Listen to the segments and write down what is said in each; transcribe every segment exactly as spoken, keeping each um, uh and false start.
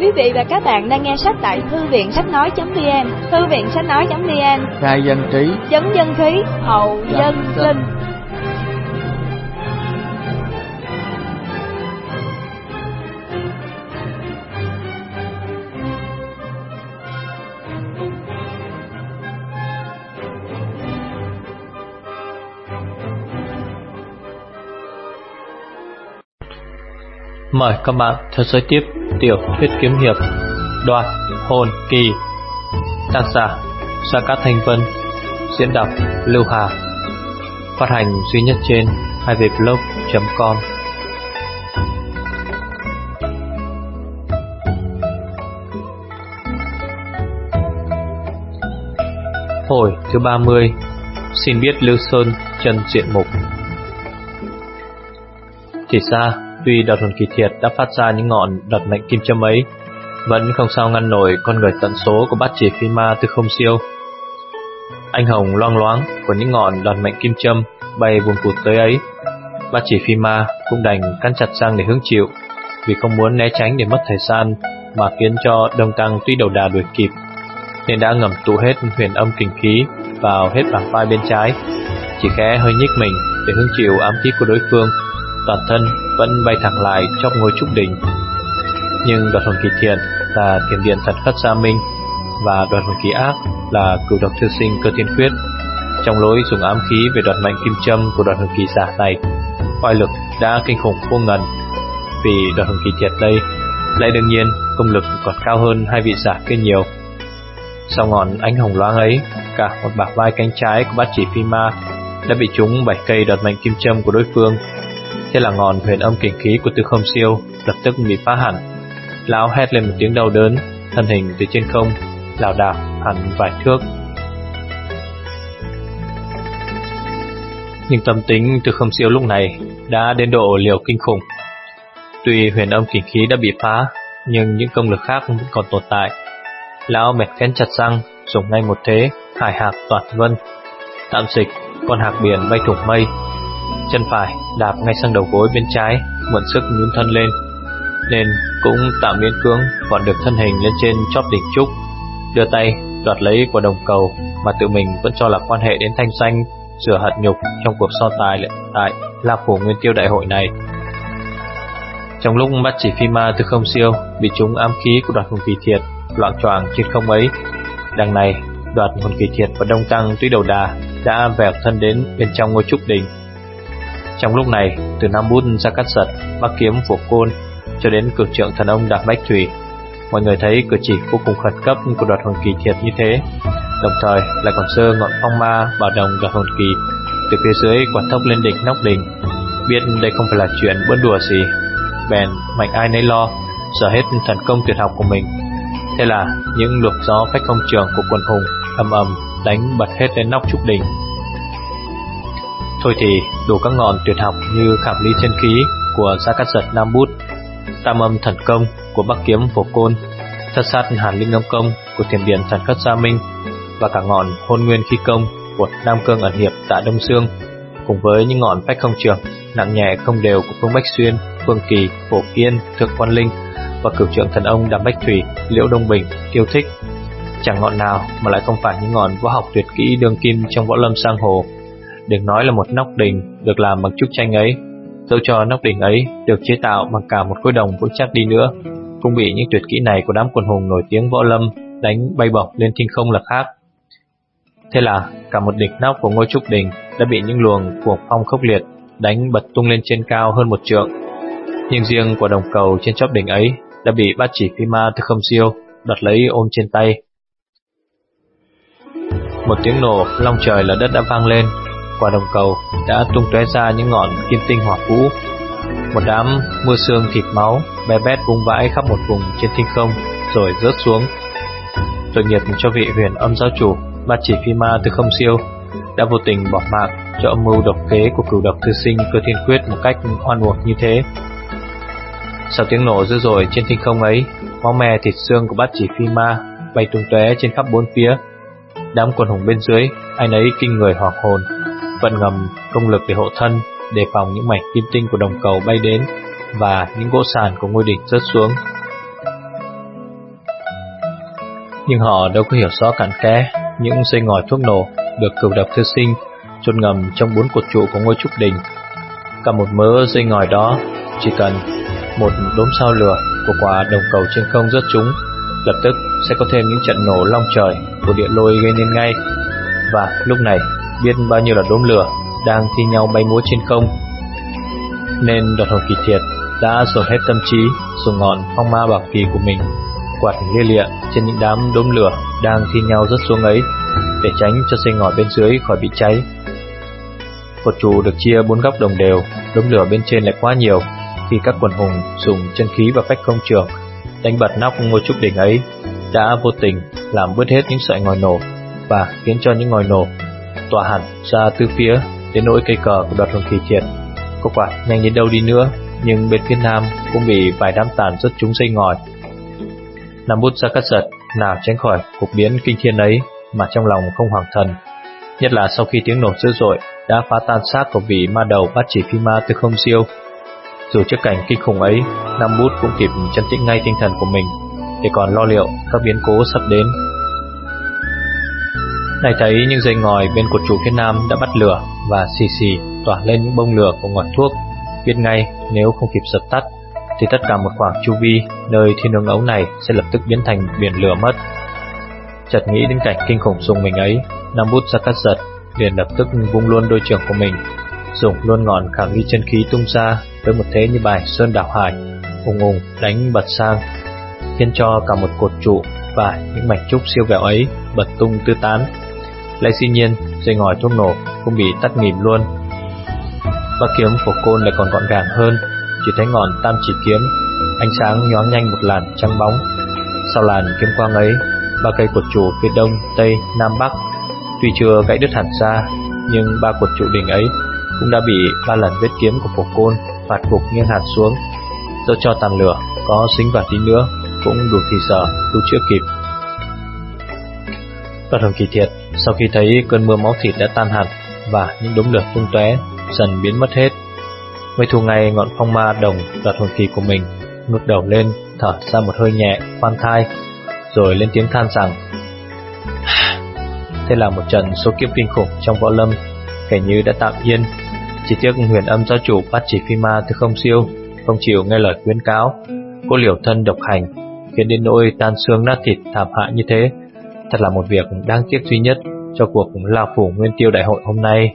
Quý vị và các bạn đang nghe sách tại thư viện sách nói chấm vn. Thư viện sách nói chấm vn, khai dân trí, chấn dân khí, hậu dân linh. Mời các bạn theo dõi tiếp tiểu thuyết kiếm hiệp Đoạt Hồn Kỳ, tác giả Sa Cát Thanh Vân, diễn đọc Lưu Hà, phát hành duy nhất trên hai v blog chấm com. Hồi thứ ba mươi. Xin biết Lưu Sơn chân diện mục. Thì ra tuy đoạt hồn kỳ thiệt đã phát ra những ngọn đoạt mệnh kim châm ấy, vẫn không sao ngăn nổi con người tận số của bát chỉ phi ma Tư Không Siêu. Anh hồng loang loáng của những ngọn đoạt mệnh kim châm bay vùn vụt tới ấy, bát chỉ phi ma cũng đành cắn chặt răng để hứng chịu, vì không muốn né tránh để mất thời gian mà khiến cho Đông Tăng tuy đầu đà đuổi kịp, nên đã ngầm tụ hết huyền âm kình khí vào hết bảng vai bên trái, chỉ khẽ hơi nhích mình để hứng chịu ám khí của đối phương. Toàn thân vẫn bay thẳng lại chóp ngôi trúc đỉnh. Nhưng đoạt hồn kỳ thiện là thiểm điện thần khất gia minh, và đoạt hồn kỳ ác là cửu độc thư sinh cơ thiên quyết. Trong lối dùng ám khí về đoạt mệnh kim châm của đoạt hồn kỳ giả này, oai lực đã kinh khủng vô ngần. Vì đoạt hồn kỳ thiện đây lại đương nhiên công lực còn cao hơn hai vị giả kia nhiều. Sau ngọn ánh hồng loáng ấy, cả một bả vai cánh trái của bát chỉ phi ma đã bị trúng bảy cây đoạt mệnh kim châm của đối phương. Thế là ngọn huyền âm kình khí của Tư Không Siêu lập tức bị phá hẳn. Lão hét lên một tiếng đau đớn, thân hình từ trên không lảo đảo hẳn vài thước. Nhưng tâm tính Tư Không Siêu lúc này đã đến độ liều kinh khủng. Tuy huyền âm kình khí đã bị phá, nhưng những công lực khác vẫn còn tồn tại. Lão mệt cắn chặt răng, dùng ngay một thế hải hạc toạt vân, tạm dịch con hạc biển bay thủng mây. Chân phải đạp ngay sang đầu gối bên trái, mượn sức nhún thân lên, nên cũng tạm miễn cưỡng vọt được thân hình lên trên chóp đỉnh trúc, đưa tay đoạt lấy quả đồng cầu mà tự mình vẫn cho là quan hệ đến thanh danh, rửa hận nhục trong cuộc so tài tại La Phủ Nguyên Tiêu đại hội này. Trong lúc bát chỉ phi ma Tư Không Siêu bị trúng ám khí của đoạt hồn kỳ thiệt loạng choạng trên không ấy, đằng này đoạt hồn kỳ thiệt và Đông Tăng tuy đầu đà đã vẹo thân đến bên trong ngôi trúc đỉnh. Trong lúc này, từ Nam Bút ra Cát Giật, Bắc Kiếm Phổ Côn cho đến cửu trượng thần ông Đàm Bách Thủy, mọi người thấy cử chỉ vô cùng khẩn cấp của đoạt hồn kỳ thiệt như thế, đồng thời lại còn giơ ngọn phong ma bảo đồng đoạt hồn kỳ từ phía dưới quạt thốc lên đỉnh nóc đỉnh. Biết đây không phải là chuyện bỡn đùa gì, bèn mạnh ai nấy lo, sở hết thần công tuyệt học của mình. Thế là những luộc gió phách không trường của quần hùng ầm ầm đánh bật hết lên nóc trúc đỉnh. Thôi thì đủ các ngọn tuyệt học như khảm ly chân khí của Gia Cát Giật Nam Bút, tam âm thần công của Bắc Kiếm Phổ Côn, thất sát hàn linh âm công của thiểm điện thần khất gia minh, và cả ngọn hôn nguyên khí công của Nam Cương ẩn hiệp Tạ Đông Sương, cùng với những ngọn phách không trường nặng nhẹ không đều của Phương Bách Xuyên, Phương Kỳ, Phổ Kiên, Thượng Quan Linh và cửu trượng thần ông Đàm Bách Thủy, Liễu Đông Bình, Kiêu Thích. Chẳng ngọn nào mà lại không phải những ngọn võ học tuyệt kỹ đương kim trong võ lâm giang hồ. Đừng nói là một nóc đỉnh được làm bằng trúc tranh ấy, dẫu cho nóc đỉnh ấy được chế tạo bằng cả một khối đồng vững chắc đi nữa, cũng bị những tuyệt kỹ này của đám quần hùng nổi tiếng võ lâm đánh bay bổng lên thiên không là khác. Thế là cả một đỉnh nóc của ngôi trúc đỉnh đã bị những luồng cuồng phong khốc liệt đánh bật tung lên trên cao hơn một trượng. Nhưng riêng quả đồng cầu trên chóp đỉnh ấy đã bị bát chỉ phi ma Tư Không Siêu đoạt lấy ôm trên tay. Một tiếng nổ long trời lở đất đã vang lên, quả đồng cầu đã tung tóe ra những ngọn kim tinh hỏa vũ. Một đám mưa sương thịt máu bé bét vung vãi khắp một vùng trên thiên không rồi rớt xuống. Tội nghiệp cho vị huyền âm giáo chủ bát chỉ phi ma Tư Không Siêu đã vô tình bỏ mạng cho âm mưu độc kế của cửu độc thư sinh Cơ Thiên Quyết một cách oan uổng như thế. Sau tiếng nổ dữ dội trên thiên không ấy, máu me thịt xương của bát chỉ phi ma bay tung tóe trên khắp bốn phía. Đám quần hùng bên dưới ai nấy kinh người hoảng hồn, vận ngầm công lực để hộ thân, đề phòng những mảnh kim tinh của đồng cầu bay đến và những gỗ sàn của ngôi đỉnh rớt xuống. Nhưng họ đâu có hiểu rõ cặn kẽ những dây ngòi thuốc nổ được cửu độc thư sinh chôn ngầm trong bốn cột trụ của ngôi trúc đình. Cả một mớ dây ngòi đó chỉ cần một đốm sao lửa của quả đồng cầu trên không rớt trúng, lập tức sẽ có thêm những trận nổ long trời của địa lôi gây nên ngay. Và lúc này biết bao nhiêu là đốm lửa đang thi nhau bay múa trên không. Nên Đoạt Hồn Kỳ Thiệt đã dồn hết tâm trí dùng ngọn phong ma bảo kỳ của mình quạt lia lịa trên những đám đốm lửa đang thi nhau rớt xuống ấy, để tránh cho dây ngòi bên dưới khỏi bị cháy. Cột trụ được chia bốn góc đồng đều, đốm lửa bên trên lại quá nhiều, khi các quần hùng dùng chân khí và phách không trường đánh bật nóc ngôi trúc đỉnh ấy, đã vô tình làm bứt hết những sợi ngòi nổ và khiến cho những ngòi nổ tỏa hẳn ra từ phía, đến nỗi cây cờ của Đoạt Hồn Kỳ Thiệt có quạt nhanh đến đâu đi nữa, nhưng bên phía nam cũng bị vài đám tàn rớt trúng dây ngòi. Nam Bút Gia Cát Giật nào tránh khỏi cuộc biến kinh thiên ấy mà trong lòng không hoàng thần, nhất là sau khi tiếng nổ dữ dội đã phá tan xác của vị ma đầu Bát Chỉ Phi Ma Tư Không Siêu. Dù trước cảnh kinh khủng ấy, Nam Bút cũng kịp trấn tĩnh ngay tinh thần của mình để còn lo liệu các biến cố sắp đến. Này thấy những dây ngòi bên cột trụ phía nam đã bắt lửa và xì xì tỏa lên những bông lửa của ngọn thuốc, biết ngay nếu không kịp dập tắt thì tất cả một khoảng chu vi nơi thiên nương ấu này sẽ lập tức biến thành biển lửa mất. Chợt nghĩ đến cảnh kinh khủng dùng mình ấy, Nam Bút Gia Cát Giật liền lập tức vung luôn đôi trường của mình, dùng luôn ngọn khảm ly chân khí tung ra với một thế như bài sơn đảo hải, ùng ùng đánh bật sang, khiến cho cả một cột trụ và những mảnh trúc siêu vẹo ấy bật tung tứ tán. Lại dĩ nhiên dây ngòi thuốc nổ cũng bị tắt nghỉm luôn. Ba kiếm của côn lại còn gọn gàng hơn, chỉ thấy ngọn tam chỉ kiếm ánh sáng nhoáng nhanh một làn trắng bóng. Sau làn kiếm quang ấy, ba cây cột trụ phía đông, tây, nam, bắc tuy chưa gãy đứt hẳn ra, nhưng ba cột trụ đỉnh ấy cũng đã bị ba lần vết kiếm của phổ côn phạt gục nghiêng hẳn xuống. Dẫu cho tàn lửa có dính vào tí nữa cũng đủ thì giờ cứu chữa kịp. Đoạt Hồn Kỳ Thiệt sau khi thấy cơn mưa máu thịt đã tan hẳn và những đốm lửa tung tóe dần biến mất hết, mới thu ngay ngọn phong ma đồng Đoạt Hồn Kỳ của mình, ngước đầu lên thở ra một hơi nhẹ khoan thai, rồi lên tiếng than rằng thế là một trận số kiếp kinh khủng trong võ lâm kể như đã tạm yên. Chỉ tiếc Huyền Âm giáo chủ Bát Chỉ Phi Ma Tư Không Siêu không chịu nghe lời khuyến cáo, cố liều thân độc hành, khiến đến nỗi tan xương nát thịt thảm hại như thế. Thật là một việc đáng tiếc duy nhất cho cuộc lao phủ Nguyên Tiêu đại hội hôm nay.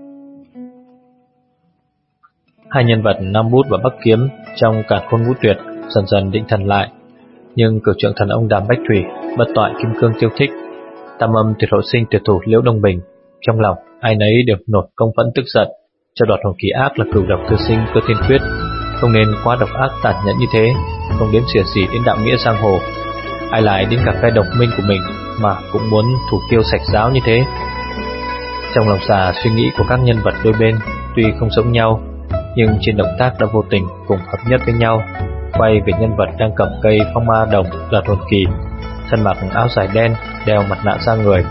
Hai nhân vật Nam Bút và Bắc Kiếm trong Càn Khôn Ngũ Tuyệt dần dần định thần lại, nhưng cửu trượng thần ông Đàm Bách Thủy, bất toại Kim Cương Tiêu Thích, tam âm tuyệt hộ sinh tuyệt thủ Liễu Đông Bình, trong lòng ai nấy đều nổi công phẫn tức giận, cho Đoạt Hồn Kỳ ác là cửu độc thư sinh Cơ Thiên Quyết không nên quá độc ác tàn nhẫn như thế, không đến xỉa xỉ đến đạo nghĩa giang hồ. Ai lại đến cả phe đồng minh của mình mà cũng muốn thủ tiêu sạch giáo như thế. Trong lòng già suy nghĩ của các nhân vật đôi bên tuy không giống nhau, nhưng trên động tác đã vô tình cùng hợp nhất với nhau, quay về nhân vật đang cầm cây phong ma đồng Đoạt Hồn Kỳ, thân mặc áo dài đen, đeo mặt nạ ra người.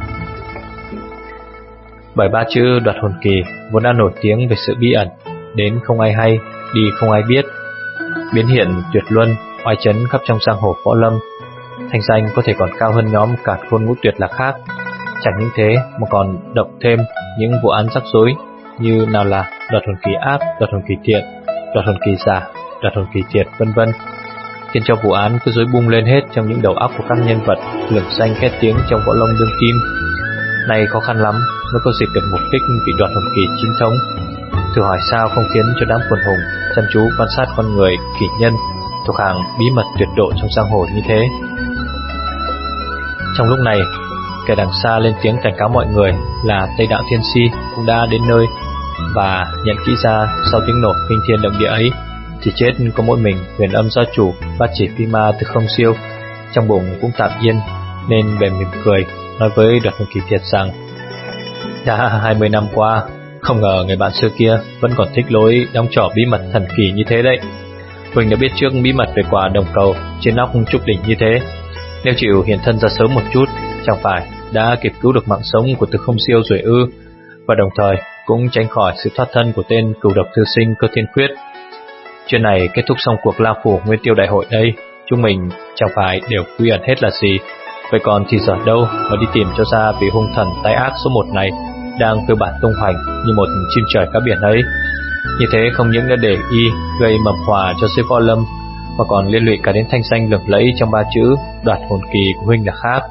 Bởi ba chữ Đoạt Hồn Kỳ vốn đã nổi tiếng về sự bí ẩn, đến không ai hay, đi không ai biết, biến hiện tuyệt luân, oai chấn khắp trong giang hồ võ lâm. Thành danh có thể còn cao hơn nhóm Càn Khôn Ngũ Tuyệt là khác. Chẳng những thế mà còn động thêm những vụ án rắc rối như nào là Đoạt Hồn Kỳ ác, Đoạt Hồn Kỳ thiện, Đoạt Hồn Kỳ giả, Đoạt Hồn Kỳ thiệt, vân vân, khiến cho vụ án cứ rối bung lên hết trong những đầu óc của các nhân vật lừng danh khét tiếng trong võ lâm đương kim. Này khó khăn lắm mới có dịp được mục đích vị Đoạt Hồn Kỳ chính thống. Thử hỏi sao không khiến cho đám quần hùng chăm chú quan sát con người kỳ nhân thuộc hàng bí mật tuyệt độ trong giang hồ như thế. Trong lúc này, kẻ đằng xa lên tiếng cảnh cáo mọi người là Tây Đạo Thiên Si cũng đã đến nơi, và nhận kỹ ra sau tiếng nổ kinh thiên động địa ấy chỉ chết có mỗi mình Huyền Âm gia chủ Bát Chỉ Phi Ma Tư Không Siêu. Trong bụng cũng tạm yên nên bèn mỉm cười nói với Đoạt Hồn Kỳ Thiệt rằng đã hai mươi năm qua, không ngờ người bạn xưa kia vẫn còn thích lối đóng trò bí mật thần kỳ như thế đấy. Huỳnh đã biết trước bí mật về quả đồng cầu trên nóc trúc đỉnh như thế, nếu chịu hiện thân ra sớm một chút, chẳng phải đã kịp cứu được mạng sống của Tư Không Siêu rồi ư, và đồng thời cũng tránh khỏi sự thoát thân của tên cửu độc thư sinh Cơ Thiên Quyết. Chuyện này kết thúc xong cuộc lao phủ Nguyên Tiêu đại hội đây, chúng mình chẳng phải đều quy ẩn hết là gì. Vậy còn thì giờ đâu mà đi tìm cho ra vị hung thần tái ác số một này đang phiêu bạt tung hoành như một chim trời cá biển ấy. Như thế không những đã để y gây mầm họa cho giới võ lâm, mà còn liên lụy cả đến thanh danh lừng lẫy trong ba chữ đoạt hồn kỳ của huynh là khác.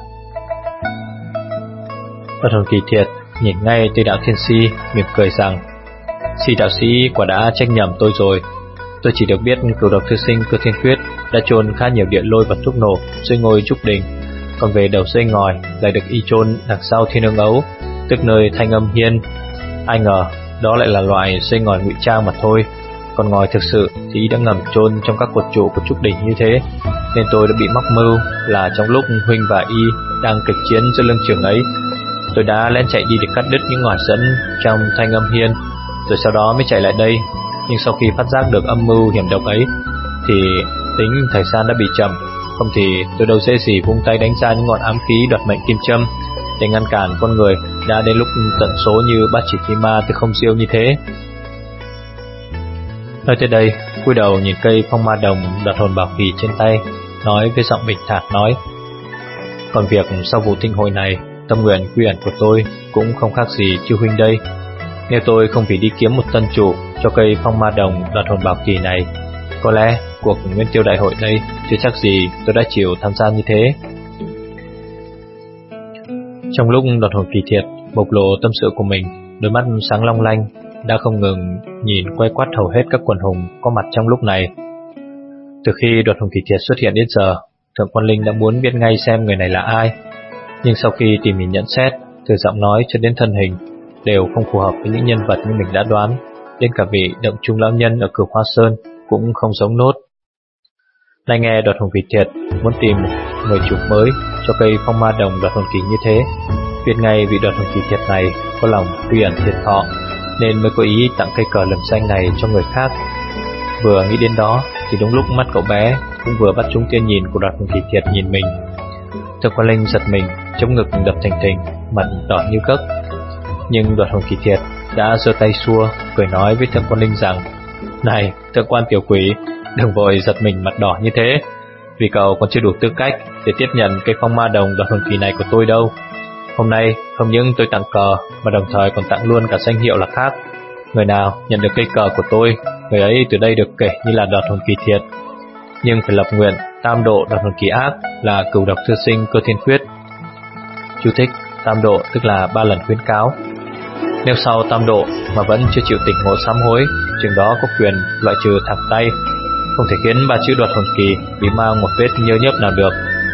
Đoạt hồn kỳ thiệt nhìn ngay Tây Đạo Thiên Si, mỉm cười rằng: Si đạo sĩ quả đã trách nhầm tôi rồi. Tôi chỉ được biết cửu độc thư sinh Cơ Thiên Quyết đã chôn khá nhiều điện lôi và thuốc nổ dưới ngôi trúc đình, còn về đầu dây ngòi lại được y chôn đằng sau Thiên Ương Ấu, tức nơi Thanh Âm Hiên. Ai ngờ đó lại là loại dây ngòi ngụy trang mà thôi, còn ngòi thực sự thì y đã ngầm chôn trong các cột trụ của trúc đình như thế, nên tôi đã bị mắc mưu là trong lúc huynh và y đang kịch chiến giữa lưng trường ấy, tôi đã lén chạy đi để cắt đứt những ngòi dẫn trong Thanh Âm Hiên, rồi sau đó mới chạy lại đây. Nhưng sau khi phát giác được âm mưu hiểm độc ấy thì tính thời gian đã bị chậm, không thì tôi đâu dễ gì vung tay đánh ra những ngọn ám khí đoạt mệnh kim châm để ngăn cản con người đã đến lúc tận số như bát chỉ phi ma từ không siêu như thế. Nói tới đây, cúi đầu nhìn cây phong ma đồng đoạt hồn bảo kỳ trên tay, nói với giọng bình thản nói: Còn việc sau vụ tinh hội này, tâm nguyện quy ẩn của tôi cũng không khác gì chư huynh đây. Nếu tôi không vì đi kiếm một tân chủ cho cây phong ma đồng đoạt hồn bảo kỳ này, có lẽ cuộc nguyên tiêu đại hội đây chưa chắc gì tôi đã chịu tham gia như thế. Trong lúc đoạt hồn kỳ thiệt bộc lộ tâm sự của mình, đôi mắt sáng long lanh đã không ngừng nhìn quay quát hầu hết các quần hùng có mặt trong lúc này. Từ khi đoạt hồn kỳ thiệt xuất hiện đến giờ, Thượng Quan Linh đã muốn biết ngay xem người này là ai, nhưng sau khi tìm hiểu nhận xét, từ giọng nói cho đến thân hình đều không phù hợp với những nhân vật như mình đã đoán, đến cả vị Động Trung lão nhân ở Cửu Hoa Sơn cũng không giống nốt. Nay nghe đoạt hồn kỳ thiệt muốn tìm người chủ mới cho cây phong ma đồng đoạt hồn kỳ như thế, biết ngay vị đoạt hồn kỳ thiệt này có lòng quy ẩn thiệt thọ, nên mới có ý tặng cây cờ lừng xanh này cho người khác. Vừa nghĩ đến đó thì đúng lúc mắt cậu bé cũng vừa bắt trúng tia nhìn của đoạt hồn kỳ thiệt nhìn mình. Thượng Quan Linh giật mình, chống ngực đập thình thình, mặt đỏ như cấc. Nhưng đoạt hồn kỳ thiệt đã giơ tay xua, cười nói với Thượng Quan Linh rằng: Này Thượng Quan tiểu quỷ, đừng vội giật mình mặt đỏ như thế, vì cậu còn chưa đủ tư cách để tiếp nhận cây phong ma đồng đoạt hồn kỳ này của tôi đâu. Hôm nay không những tôi tặng cờ mà đồng thời còn tặng luôn cả danh hiệu là khác. Người nào nhận được cây cờ của tôi, người ấy từ đây được kể như là đoạt hồn kỳ thiệt, nhưng phải lập nguyện tam độ đoạt hồn kỳ ác là cửu độc thư sinh Cơ Thiên Quyết. Chú thích: tam độ tức là ba lần khuyến cáo. Nếu sau tam độ mà vẫn chưa chịu tỉnh ngộ sám hối, chừng đó có quyền loại trừ thẳng tay, không thể khiến ba chữ đoạt hồn kỳ bị mang một vết nhơ nhớp nào được.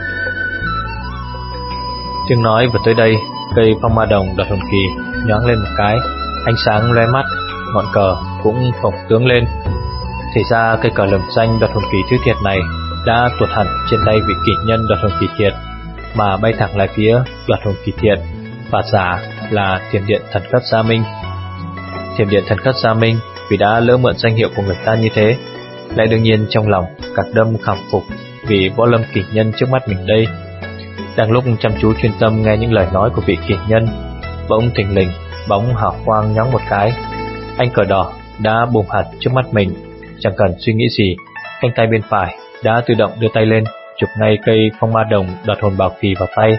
Tiếng nói vừa tới đây, cây phong ma đồng đoạt hồn kỳ nhoáng lên một cái, ánh sáng lóe mắt, ngọn cờ cũng phồng tướng lên. Thì ra cây cờ lừng xanh đoạt hồn kỳ thứ thiệt này đã tuột hẳn trên tay vị kỷ nhân đoạt hồn kỳ thiệt, mà bay thẳng lại phía đoạt hồn kỳ thiệt, và giả là Thiểm Điện Thần Khất Gia Minh. Thiểm Điện Thần Khất Gia Minh vì đã lỡ mượn danh hiệu của người ta như thế, lại đương nhiên trong lòng cạc đâm khảm phục vì võ lâm kỷ nhân trước mắt mình đây. Đang lúc chăm chú chuyên tâm nghe những lời nói của vị kỷ nhân, bỗng thình lình bóng hào quang nhóng một cái, anh cờ đỏ đã bùng hẳn trước mắt mình. Chẳng cần suy nghĩ gì, cánh tay bên phải đã tự động đưa tay lên chụp ngay cây phong ma đồng đoạt hồn bảo kỳ vào tay.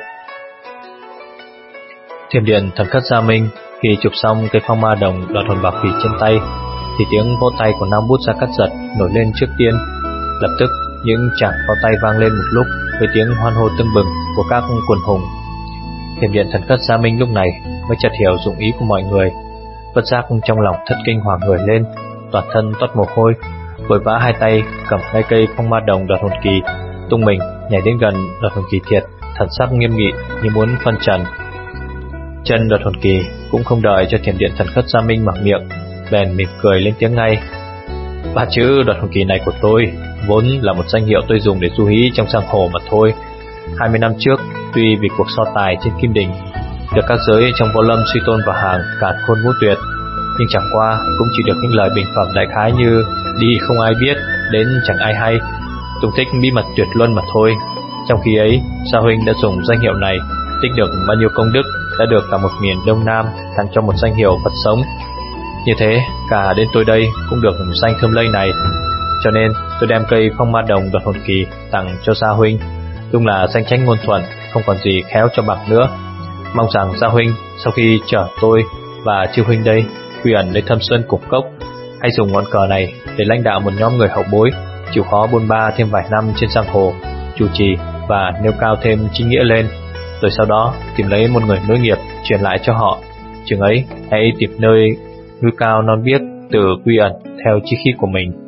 Thiểm Điện Thần Khất Gia Minh khi chụp xong cây phong ma đồng đoạt hồn bảo kỳ trên tay, thì tiếng vỗ tay của Nam Bút Gia Cát Giật nổi lên trước tiên. Lập tức những tràng pháo tay vang lên một lúc với tiếng hoan hô tưng bừng của các quần hùng. Thiểm Điện Thần Khất Gia Minh lúc này mới chợt hiểu dụng ý của mọi người, bất giác trong lòng thất kinh hoàng người lên, toàn thân toát mồ hôi, vội vã hai tay cầm ngay cây phong ma đồng đoạt hồn kỳ, tung mình nhảy đến gần đoạt hồn kỳ thiệt, thần sắc nghiêm nghị như muốn phân trần. Chân đoạt hồn kỳ cũng không đợi cho Thiểm Điện Thần Khất Gia Minh mở miệng, bèn mỉm cười lên tiếng ngay: Ba chữ đoạt hồn kỳ này của tôi vốn là một danh hiệu tôi dùng để du hí trong giang hồ mà thôi. Hai mươi năm trước, tuy vì cuộc so tài trên Kim Đình được các giới trong võ lâm suy tôn vào hàng càn khôn ngũ tuyệt, nhưng chẳng qua cũng chỉ được những lời bình phẩm đại khái như đi không ai biết, đến chẳng ai hay, tung tích bí mật tuyệt luân mà thôi. Trong khi ấy, Sa huynh đã dùng danh hiệu này tích được bao nhiêu công đức, đã được cả một miền Đông Nam tặng cho một danh hiệu Phật sống. Như thế, cả đến tôi đây cũng được danh thơm lây này, cho nên tôi đem cây phong ma đồng đoạt hồn kỳ tặng cho Sa huynh. Đúng là danh tránh ngôn thuận, không còn gì khéo cho bằng nữa. Mong rằng Gia huynh sau khi chở tôi và Chư huynh đây quy ẩn nơi thâm sơn cục cốc, hay dùng ngọn cờ này để lãnh đạo một nhóm người hậu bối chịu khó bôn ba thêm vài năm trên giang hồ, chủ trì và nêu cao thêm chính nghĩa lên, rồi sau đó tìm lấy một người nối nghiệp truyền lại cho họ. Chừng ấy hãy tìm nơi núi cao non biếc tự quy ẩn theo chí khí của mình.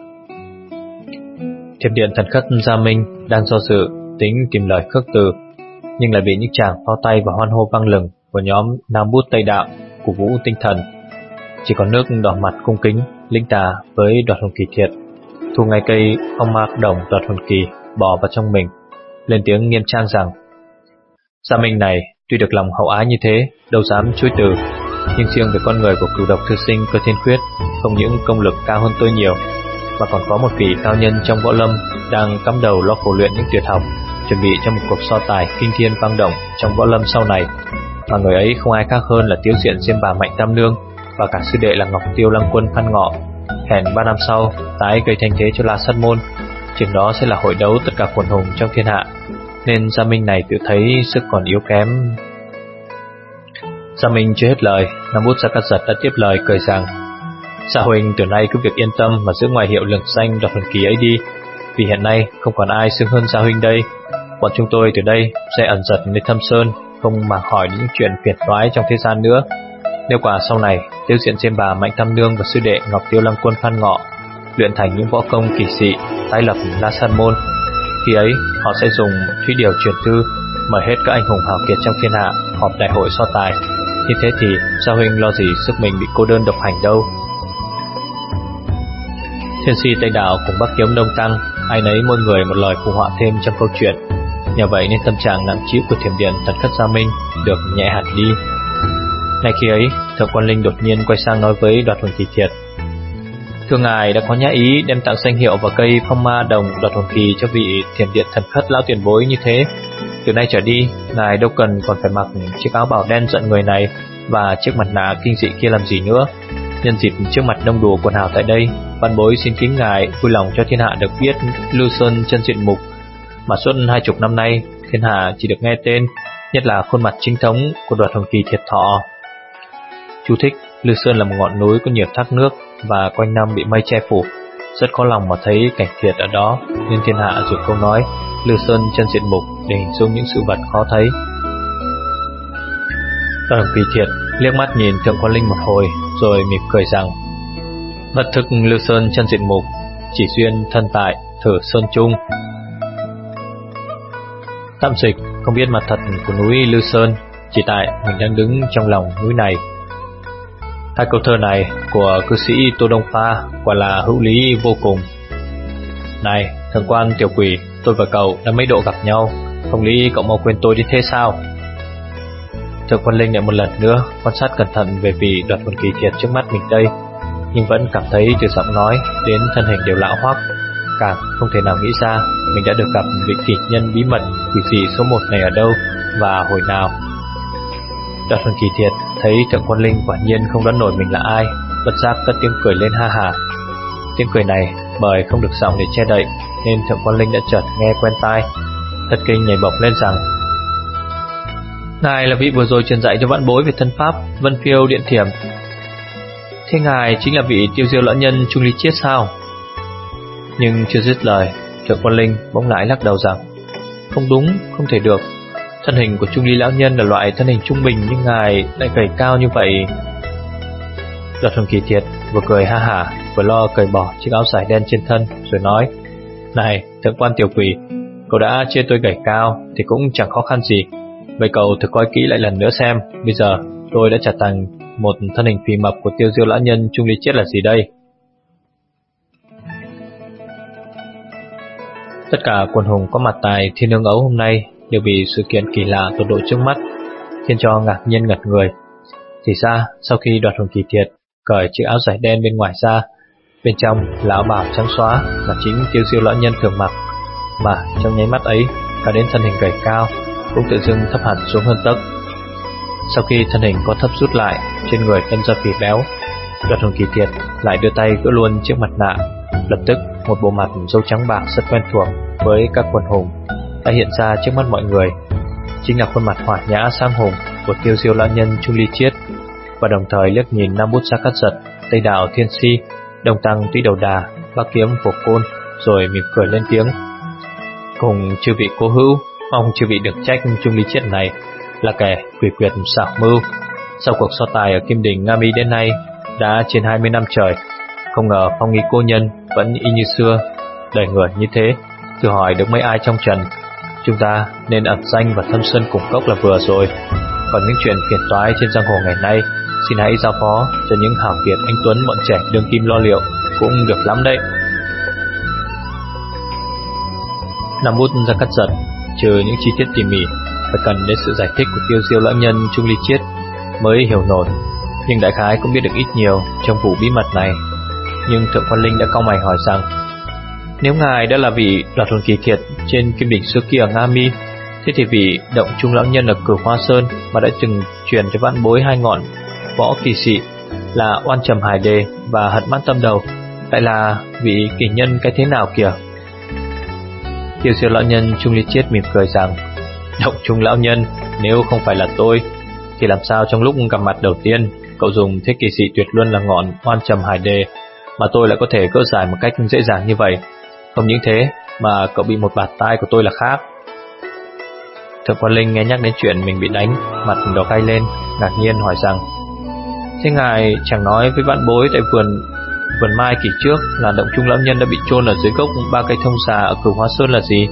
Thiểm điện thần khất Gia Minh đang do dự tính tìm lời khước từ, nhưng lại bị những chàng pháo tay và hoan hô vang lừng của nhóm Nam Bút Tây Đạo cổ vũ tinh thần. Chỉ còn nước đỏ mặt cung kính linh tà với Đoạt Hồn Kỳ Thiệt, thu ngay cây phong ma đồng Đoạt Hồn Kỳ bỏ vào trong mình, lên tiếng nghiêm trang rằng: Gia Minh này tuy được lòng hậu ái như thế, đâu dám chối từ, nhưng riêng về con người của cửu độc thư sinh Cơ Thiên Khuyết không những công lực cao hơn tôi nhiều, mà còn có một vị cao nhân trong võ lâm đang cắm đầu lo khổ luyện những tuyệt học, chuẩn bị cho một cuộc so tài kinh thiên vang động trong võ lâm sau này. Mà người ấy không ai khác hơn là Tiếu Diện Diêm Bà Mạnh Tam Nương và cả sư đệ là Ngọc Tiêu Lăng Quân Phan Ngọ. Hẹn ba năm sau tái gây thanh thế cho La Sát Môn, chừng đó sẽ là hội đấu tất cả quần hùng trong thiên hạ, nên Gia Minh này tự thấy sức còn yếu kém. Gia Minh chưa hết lời, Nam Bút Gia Cát Giật đã tiếp lời cười rằng: Gia huynh từ nay cứ việc yên tâm mà giữ ngoài hiệu lừng danh Đoạt Hồn Kỳ ấy đi, vì hiện nay không còn ai xứng hơn Gia huynh đây. Bọn chúng tôi từ đây sẽ ẩn giật nơi thâm sơn, không mà hỏi những chuyện phiền toái trong thế gian nữa. Nếu quả sau này Tiêu Diện Diêm Bà Mạnh Tam Nương và sư đệ Ngọc Tiêu Lăng Quân Phan Ngọ luyện thành những võ công kỳ dị, tái lập La Sát Môn, khi ấy họ sẽ dùng thủy điều truyền thư mời hết các anh hùng hào kiệt trong thiên hạ họp đại hội so tài. Như thế thì Gia huynh lo gì sức mình bị cô đơn độc hành đâu. Thiên Si Tây Đạo cùng Bắc Kiếm Đông Tăng, ai nấy mỗi người một lời phụ họa thêm trong câu chuyện. Nhờ vậy nên tâm trạng nặng trĩu của Thiểm điện thần khất Gia Minh được nhẹ hẳn đi. Ngay khi ấy, Thượng Quan Linh đột nhiên quay sang nói với Đoạt Hồn Kỳ Thiệt: Thưa ngài đã có nhã ý đem tặng danh hiệu và cây phong ma đồng Đoạt Hồn Kỳ cho vị Thiểm điện thần khất lão tiền bối như thế. Từ nay trở đi, ngài đâu cần còn phải mặc chiếc áo bào đen giận người này và chiếc mặt nạ kinh dị kia làm gì nữa. Nhân dịp trước mặt đông đủ quần hào tại đây, văn bối xin kính ngài vui lòng cho thiên hạ được biết Lưu Sơn chân diện mục, mà suốt hai chục năm nay thiên hạ chỉ được nghe tên, nhất là khuôn mặt chính thống của Đoạt Hồn Kỳ Thiệt Thọ. Chú thích: Lưu Sơn là một ngọn núi có nhiều thác nước và quanh năm bị mây che phủ, rất khó lòng mà thấy cảnh tuyệt ở đó, nên thiên hạ dùng câu nói Lưu Sơn chân diện mục để hình dung những sự vật khó thấy. Đoạt Hồn Kỳ Thiệt liếc mắt nhìn Thượng Quan Linh một hồi, rồi mỉm cười rằng: Bất thức Lưu Sơn chân diện mục, chỉ duyên thân tại thử sơn trung. Tạm dịch: không biết mặt thật của núi Lưu Sơn, chỉ tại mình đang đứng trong lòng núi này. Hai câu thơ này của cư sĩ Tô Đông Pha quả là hữu lý vô cùng. Này Thượng Quan tiểu quỷ, tôi và cậu đã mấy độ gặp nhau, không lý cậu mau quên tôi đến thế sao? Thượng Quan Linh lại một lần nữa quan sát cẩn thận về vị Đoạt Hồn Kỳ Thiệt trước mắt mình đây, nhưng vẫn cảm thấy từ giọng nói đến thân hình đều lão hoắc, càng không thể nào nghĩ ra mình đã được gặp vị kỳ nhân bí mật quỷ dị số một này ở đâu và hồi nào. Đoạt Hồn Kỳ Thiệt thấy Thượng Quan Linh quả nhiên không đoán nổi mình là ai, bất giác cất tiếng cười lên ha hả. Tiếng cười này bởi không được giọng để che đậy, nên Thượng Quan Linh đã chợt nghe quen tai, thật kinh nhảy bổng lên rằng: Ngài là vị vừa rồi truyền dạy cho vãn bối về thân pháp Vân Phiêu Điện Thiểm. Thế ngài chính là vị Tiêu Diêu lão nhân Trung Ly Chiết sao? Nhưng chưa dứt lời, Thượng Quan Linh bỗng lại lắc đầu rằng: Không đúng, không thể được. Thân hình của Trung Ly lão nhân là loại thân hình trung bình, nhưng ngài lại gầy cao như vậy. Đoạt Hồn Kỳ Thiệt vừa cười ha hả, vừa lo cởi bỏ chiếc áo dài đen trên thân, rồi nói: Này Thượng Quan tiểu quỷ, cậu đã chê tôi gầy cao thì cũng chẳng khó khăn gì. Vậy cậu thử coi kỹ lại lần nữa xem, bây giờ tôi đã trở thành một thân hình phì mập của Tiêu Diêu lão nhân Trung Ly Chiết là gì đây? Tất cả quần hùng có mặt tại Thiên Nương Ấu hôm nay đều bị sự kiện kỳ lạ tột độ trước mắt khiến cho ngạc nhiên ngật người. Thì ra sau khi Đoạt Hồn Kỳ Thiệt cởi chiếc áo dài đen bên ngoài ra, bên trong là áo bào trắng xóa mà chính Tiêu Diêu lão nhân thường mặc, mà trong nháy mắt ấy cả đến thân hình gầy cao cũng tự dưng thấp hẳn xuống hơn tấc. Sau khi thân hình có thấp rút lại, trên người đâm ra phì béo, Đoạt Hồn Kỳ Thiệt lại đưa tay gỡ luôn chiếc mặt nạ. Lập tức một bộ mặt râu trắng bạc rất quen thuộc với các quần hùng đã hiện ra trước mắt mọi người. chính là khuôn mặt hòa nhã sang hùng của Tiêu Diêu lão nhân Trung Ly Chiết, và đồng thời liếc nhìn Nam Bút Gia Cát Giật, Tây Đạo Thiên Si, Đồng Tăng Tuy Đầu Đà, Bắc Kiếm Phổ Côn, rồi mỉm cười lên tiếng: "Cùng chư vị cố hữu, mong chư vị được trách Trung Ly Chiết này là kẻ quỷ quyệt xảo mưu. Sau cuộc so tài ở Kim Đỉnh Nga Mi đến nay đã trên hai mươi năm trời, không ngờ phong nghi cô nhân vẫn y như xưa, đời người như thế, thử hỏi được mấy ai trong trần. Chúng ta nên ẩn danh và thâm sơn cùng cốc là vừa rồi. Còn những chuyện phiền toái trên giang hồ ngày nay, xin hãy giao phó cho những hảo kiệt anh tuấn bọn trẻ đương kim lo liệu cũng được lắm đấy." Nam Bút Gia Cát Giật trừ những chi tiết tỉ mỉ phải cần đến sự giải thích của Tiêu Diêu lão nhân Trung Ly Chiết mới hiểu nổi, nhưng đại khái cũng biết được ít nhiều trong vụ bí mật này. Nhưng Thượng Quan Linh đã cau mày hỏi rằng: "Nếu ngài đã là vị đoạt hồn kỳ thiệt trên Kim Đỉnh xưa kia ở Nga Mi, thế thì vị Động Trung lão nhân ở Cửu Hoa Sơn mà đã từng truyền cho vãn bối hai ngọn võ kỳ sĩ là Oan Trầm Hải Đề và Hận Mãn Tâm Đầu, lại là vị kỳ nhân cái thế nào kìa?" Tiêu Diêu lão nhân Trung Ly Chiết mỉm cười rằng: "Động Trung lão nhân, nếu không phải là tôi thì làm sao trong lúc gặp mặt đầu tiên cậu dùng thế kỳ sĩ tuyệt luân là ngọn Oan Trầm Hải Đề mà tôi lại có thể gỡ giải một cách dễ dàng như vậy? Không những thế mà cậu bị một bạt tai của tôi là khác." Thượng Quan Linh nghe nhắc đến chuyện mình bị đánh, mặt đỏ gay lên, ngạc nhiên hỏi rằng: "Thế ngài chẳng nói với vãn bối tại vườn vườn mai kỳ trước là Động Trung lão nhân đã bị chôn ở dưới gốc ba cây thông xà ở Cửu Hoa Sơn là gì?"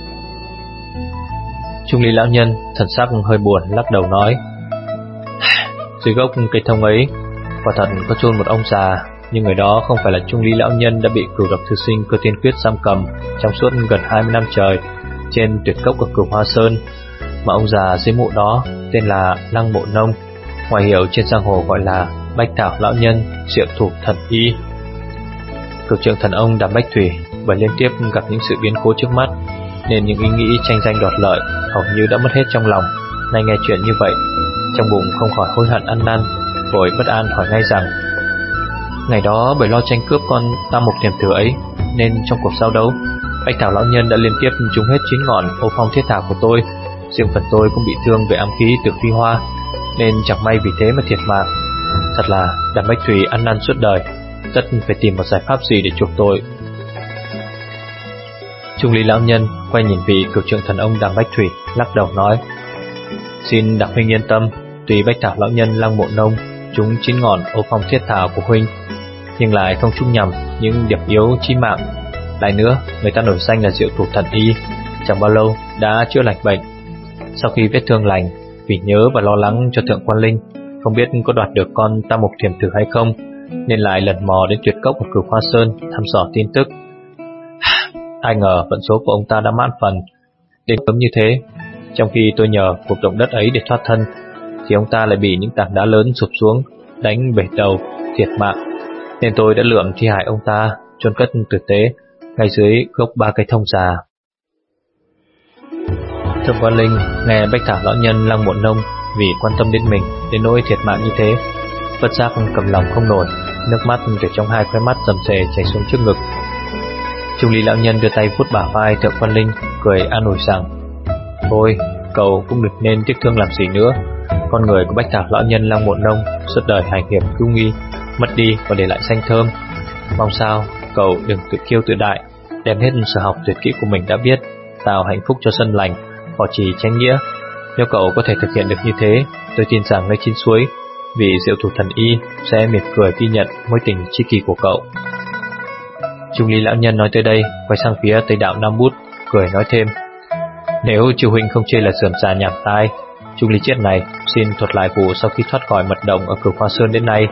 Trung Ly lão nhân thần sắc hơi buồn lắc đầu nói: "Dưới gốc cây thông ấy quả thật có chôn một ông già, nhưng người đó không phải là Trung Ly lão nhân đã bị Cửu Độc Thư Sinh Cơ Thiên Quyết giam cầm trong suốt gần hai mươi năm trời trên tuyệt cốc ở Cửu Hoa Sơn, mà ông già dưới mộ đó tên là Lăng Mộ Nông, ngoài hiệu trên giang hồ gọi là Bách Thảo lão nhân, Diệu Thủ Thần Y." Cửu Trượng Thần Ông Đàm Bách Thủy bởi liên tiếp gặp những sự biến cố trước mắt nên những ý nghĩ tranh giành đoạt lợi hầu như đã mất hết trong lòng. Nay nghe chuyện như vậy, trong bụng không khỏi hối hận ăn năn, vội bất an hỏi ngay rằng: "Ngày đó bởi lo tranh cướp con Tam Mục Thiểm Tử ấy nên trong cuộc giao đấu, Bách Thảo lão nhân đã liên tiếp trúng hết chín ngọn ô phong thiết thảo của tôi. Riêng phần tôi cũng bị thương về ám khí từ phi hoa, nên chẳng may vì thế mà thiệt mạng. Thật là Đàm Bách Thủy ăn năn suốt đời, tất phải tìm một giải pháp gì để chuộc tội." Trung Ly lão nhân quay nhìn vị Cửu Trượng Thần Ông Đàm Bách Thủy, lắc đầu nói: "Xin Đàm huynh yên tâm, tuy Bách Thảo lão nhân Lăng Mộ Nông trúng chín ngọn ô phong thiết thảo của huynh, nhưng lại không trúng nhầm những điểm yếu chí mạng. Lại nữa, người ta nổi danh là Diệu Thủ Thần Y, chẳng bao lâu đã chữa lành bệnh. Sau khi vết thương lành, vì nhớ và lo lắng cho Thượng Quan Linh không biết có đoạt được con Tam Mục Thiểm Tử hay không, nên lại lần mò đến tuyệt cốc của Cửu Hoa Sơn thăm dò tin tức. Ai ngờ vận số của ông ta đã mãn phần, đến sớm như thế. Trong khi tôi nhờ cuộc động đất ấy để thoát thân, thì ông ta lại bị những tảng đá lớn sụp xuống, đánh bể đầu, thiệt mạng. Nên tôi đã lượm thi hài ông ta, chôn cất tử tế ngay dưới gốc ba cây thông già." Thượng Quan Linh nghe Bách Thảo lão nhân Lăng Mộ Nông vì quan tâm đến mình đến nỗi thiệt mạng như thế, bất giác cầm lòng không nổi, nước mắt từ trong hai khóe mắt rầm rề chảy xuống trước ngực. Trung Ly lão nhân đưa tay vuốt bả vai Thượng Quan Linh, cười an ủi rằng: "Thôi, cậu cũng đừng nên tiếc thương làm gì nữa. Con người của Bách Thảo lão nhân Lăng Mộ Nông suốt đời hành hiểm cứu nguy, mất đi và để lại danh thơm. Mong sao cậu đừng tự kiêu tự đại, đem hết sở học tuyệt kỹ của mình đã biết, tạo hạnh phúc cho dân lành, bảo trì chánh nghĩa. Nếu cậu có thể thực hiện được như thế, tôi tin rằng nơi chín suối, vị Diệu Thủ Thần Y sẽ mỉm cười ghi nhận mối tình tri kỷ của cậu." Trung Ly lão nhân nói tới đây, quay sang phía Tây Đạo Nam Bút, cười nói thêm: "Nếu chư huynh không chê là sườn già nhảm tai, Trung Ly Chiết này xin thuật lại vụ sau khi thoát khỏi mật động ở Cửu Hoa Sơn đến nay."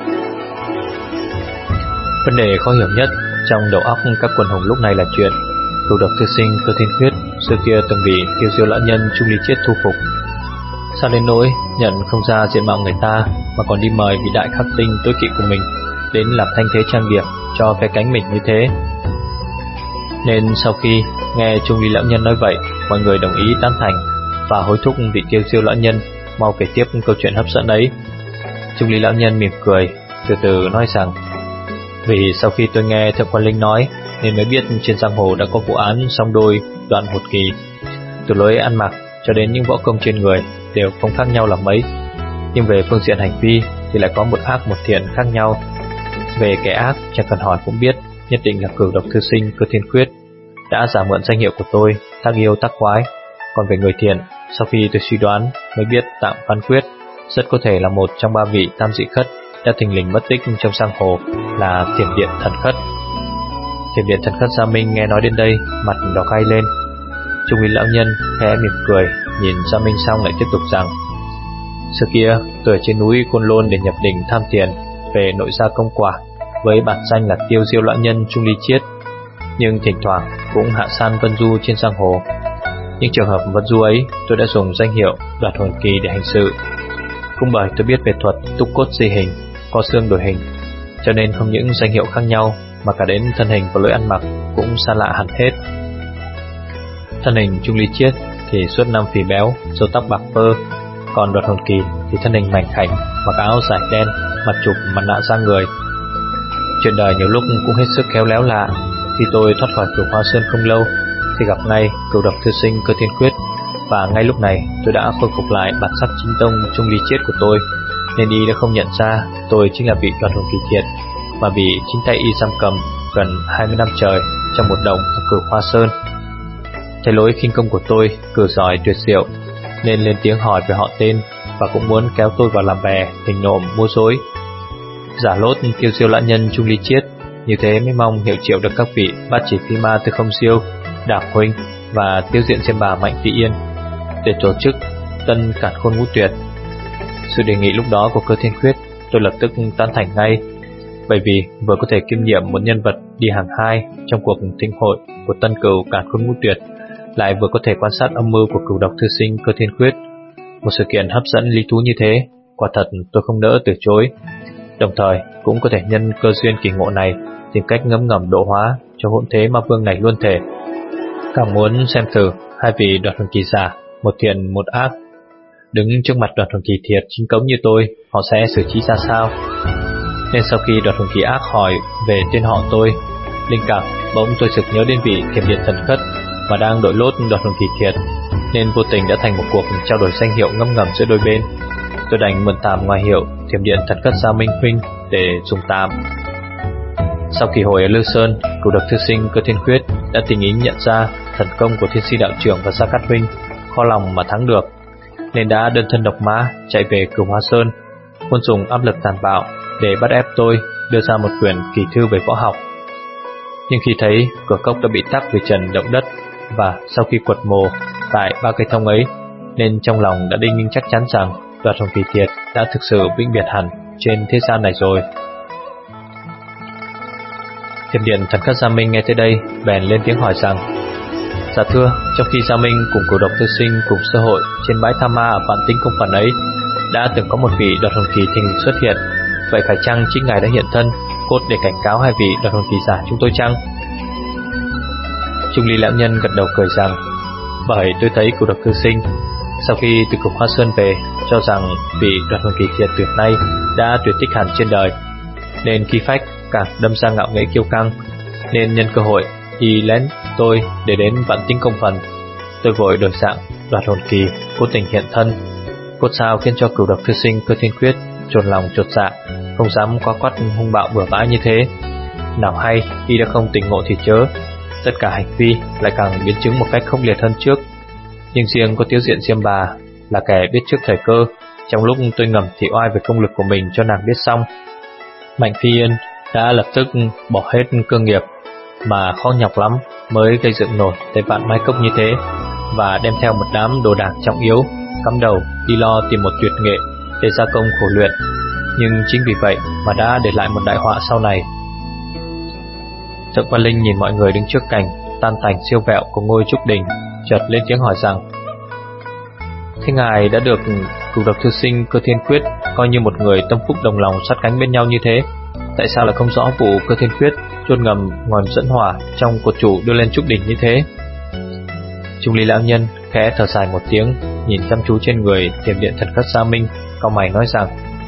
Vấn đề khó hiểu nhất trong đầu óc các quần hùng lúc này là chuyện Cửu Độc Thư Sinh Cơ Thiên Quyết xưa kia từng bị Tiêu Diêu lão nhân Trung Ly Chiết thu phục. Sao đến nỗi nhận không ra diện mạo người ta mà còn đi mời vị đại khắc tinh tối kỵ của mình đến làm thanh thế trang điểm cho phe cánh mình như thế. Nên sau khi nghe Trung Ly lão nhân nói vậy, mọi người đồng ý tán thành và hối thúc vị Tiêu Diêu lão nhân mau kể tiếp câu chuyện hấp dẫn ấy. Trung Ly lão nhân mỉm cười, từ từ nói rằng: "Vì sau khi tôi nghe Thượng Quan Linh nói nên mới biết trên giang hồ đã có vụ án song đôi Đoạn Hột Kỳ. Từ lối ăn mặc cho đến những võ công trên người đều không khác nhau là mấy. Nhưng về phương diện hành vi thì lại có một ác một thiện khác nhau. Về kẻ ác chẳng cần hỏi cũng biết, nhất định là Cửu Độc Thư Sinh Cơ Thiên Quyết đã giả mượn danh hiệu của tôi, tác yêu tác quái. Còn về người thiện, sau khi tôi suy đoán mới biết Tạm Văn Quyết rất có thể là một trong ba vị tam dị khất đã thình lình mất tích trong giang hồ, là Thiểm Điện Thần Khất. Thiểm Điện Thần Khất Gia Minh nghe nói đến đây, mặt đỏ gay lên. Trung úy lão nhân khẽ mỉm cười, nhìn Gia Minh xong lại tiếp tục rằng: xưa kia tôi ở trên núi Côn Lôn để nhập đỉnh tham tiền về nội gia công quả, với bản danh là Tiêu Diêu lão nhân Trung Ly Chiết, nhưng thỉnh thoảng cũng hạ san vân du trên giang hồ. Những trường hợp vân du ấy tôi đã dùng danh hiệu Đoạt Hồn Kỳ để hành sự. Cũng bởi tôi biết về thuật túc cốt di hình, co xương đổi hình, cho nên không những danh hiệu khác nhau mà cả đến thân hình và lối ăn mặc cũng xa lạ hẳn hết. Thân hình Trung Ly Chiết thì suốt năm phì béo, râu tóc bạc phơ, còn Đoạt Hồn Kỳ thì thân hình mảnh khảnh, mặc áo dài đen, mặt chụp mặt nạ ra người. Chuyện đời nhiều lúc cũng hết sức khéo léo lạ. Khi tôi thoát khỏi Cửu Hoa Sơn không lâu thì gặp ngay Cửu Độc Thư Sinh Cơ Thiên Quyết, và ngay lúc này tôi đã khôi phục lại bản sắc chính tông Trung Ly Chiết của tôi, nên y đã không nhận ra tôi chính là vị Đoạt Hồn Kỳ thiệt, mà bị chính tay y giam cầm gần hai mươi năm trời trong một động ở Cửu Hoa Sơn. Thấy lối khinh công của tôi cử giỏi tuyệt diệu, nên lên tiếng hỏi về họ tên và cũng muốn kéo tôi vào làm bè, hình nộm mua dối, giả lốt Tiêu Diêu lão nhân Trung Ly Chiết. Như thế mới mong hiệu triệu được các vị Bát Chỉ Phi Ma Tư Không Siêu, Đảo Huynh và Tiêu Diện Diêm Bà Mạnh Phi Yên để tổ chức Tân Cản Khôn Ngũ Tuyệt. Sự đề nghị lúc đó của Cơ Thiên Quyết tôi lập tức tán thành ngay, bởi vì vừa có thể kiêm nhiệm một nhân vật đi hàng hai trong cuộc thịnh hội của Tân Cửu Cản Khôn Ngũ Tuyệt, lại vừa có thể quan sát âm mưu của Cửu Độc Thư Sinh Cơ Thiên Quyết. Một sự kiện hấp dẫn lý thú như thế, quả thật tôi không nỡ từ chối. Đồng thời cũng có thể nhân cơ duyên kỳ ngộ này tìm cách ngấm ngầm độ hóa cho hỗn thế ma vương này luôn thể. Càng muốn xem thử hai vị Đoạt Hồn Kỳ giả, một thiện một ác, đứng trước mặt Đoạt Hồn Kỳ thiệt chính cống như tôi, họ sẽ xử trí ra sao. Nên sau khi Đoạt Hồn Kỳ ác hỏi về tên họ tôi, linh cảm bỗng tôi sực nhớ đến vị Thiểm Điện Thần Khất mà đang đội lốt Đoạt Hồn Kỳ thiệt, nên vô tình đã thành một cuộc trao đổi danh hiệu ngấm ngầm giữa đôi bên. Tôi đành mượn tạm ngoài hiệu Thiểm Điện Thần Khất Gia Minh huynh để dùng tạm. Sau kỳ hội ở Lư Sơn, Cửu Độc Thư Sinh Cơ Thiên Quyết đã tình ý nhận ra thần công của Thiên Si đạo trưởng và Gia Cát huynh khó lòng mà thắng được, nên đã đơn thân độc mã chạy về Cửu Hoa Sơn, muốn dùng áp lực tàn bạo để bắt ép tôi đưa ra một quyển kỳ thư về võ học. Nhưng khi thấy cửa cốc đã bị tắc vì trần động đất, và sau khi quật mồ tại ba cây thông ấy, nên trong lòng đã đinh ninh chắc chắn rằng Đoạt Hồn Kỳ thiệt đã thực sự vĩnh biệt hẳn trên thế gian này rồi. Thiểm Điện Thần Khất Gia Minh nghe tới đây bèn lên tiếng hỏi rằng: dạ thưa, trong khi Gia Minh cùng Cửu Độc Thư Sinh cùng sơ hội trên bãi Tham Ma ở Vạn Tính Công Phần ấy, đã từng có một vị Đoạt Hồn Kỳ thình lình xuất hiện, vậy phải chăng chính ngài đã hiện thân cốt để cảnh cáo hai vị Đoạt Hồn Kỳ giả chúng tôi chăng? Trung Ly lão nhân gật đầu cười rằng: bởi tôi thấy Cửu Độc Thư Sinh sau khi từ Cửu Hoa Sơn về cho rằng vị Đoạt Hồn Kỳ thiệt tuyệt nay đã tuyệt tích hẳn trên đời, nên khí phách càng đâm ra ngạo nghễ kiêu căng, nên nhân cơ hội y lén tôi để đến Vạn Tinh Công Phần. Tôi vội đổi dạng Đoạt Hồn Kỳ cố tình hiện thân, cốt sao khiến cho Cửu Độc Thư Sinh Cơ Thiên Quyết chột lòng chột dạ, không dám quá quắt hung bạo bừa bãi như thế. Nào hay y đã không tỉnh ngộ thì chớ, tất cả hành vi lại càng biến chứng một cách không liệt hơn trước. Nhưng riêng có Tiêu Diện Diêm Bà là kẻ biết trước thời cơ, trong lúc tôi ngầm thị oai về công lực của mình cho nàng biết xong, Mạnh Phi Yên đã lập tức bỏ hết cơ nghiệp mà khó nhọc lắm mới gây dựng nổi tới vạn mai cốc như thế, và đem theo một đám đồ đạc trọng yếu, cắm đầu đi lo tìm một tuyệt nghệ để gia công khổ luyện. Nhưng chính vì vậy mà đã để lại một đại họa sau này. Thượng Quan Linh nhìn mọi người đứng trước cảnh tan tành siêu vẹo của ngôi trúc đình, chợt lên tiếng hỏi rằng: thế ngài đã được Cửu Độc Thư Sinh Cơ Thiên Quyết coi như một người tâm phúc đồng lòng sát cánh bên nhau như thế, tại sao lại không rõ vụ Cơ Thiên Quyết chôn ngầm ngòi dẫn hỏa trong cột trụ đưa lên trúc đỉnh như thế? Trung Ly lão nhân khẽ thở dài một tiếng, nhìn chăm chú trên người Thiểm Điện Thần Khất Gia Minh, cau mày nói rằng: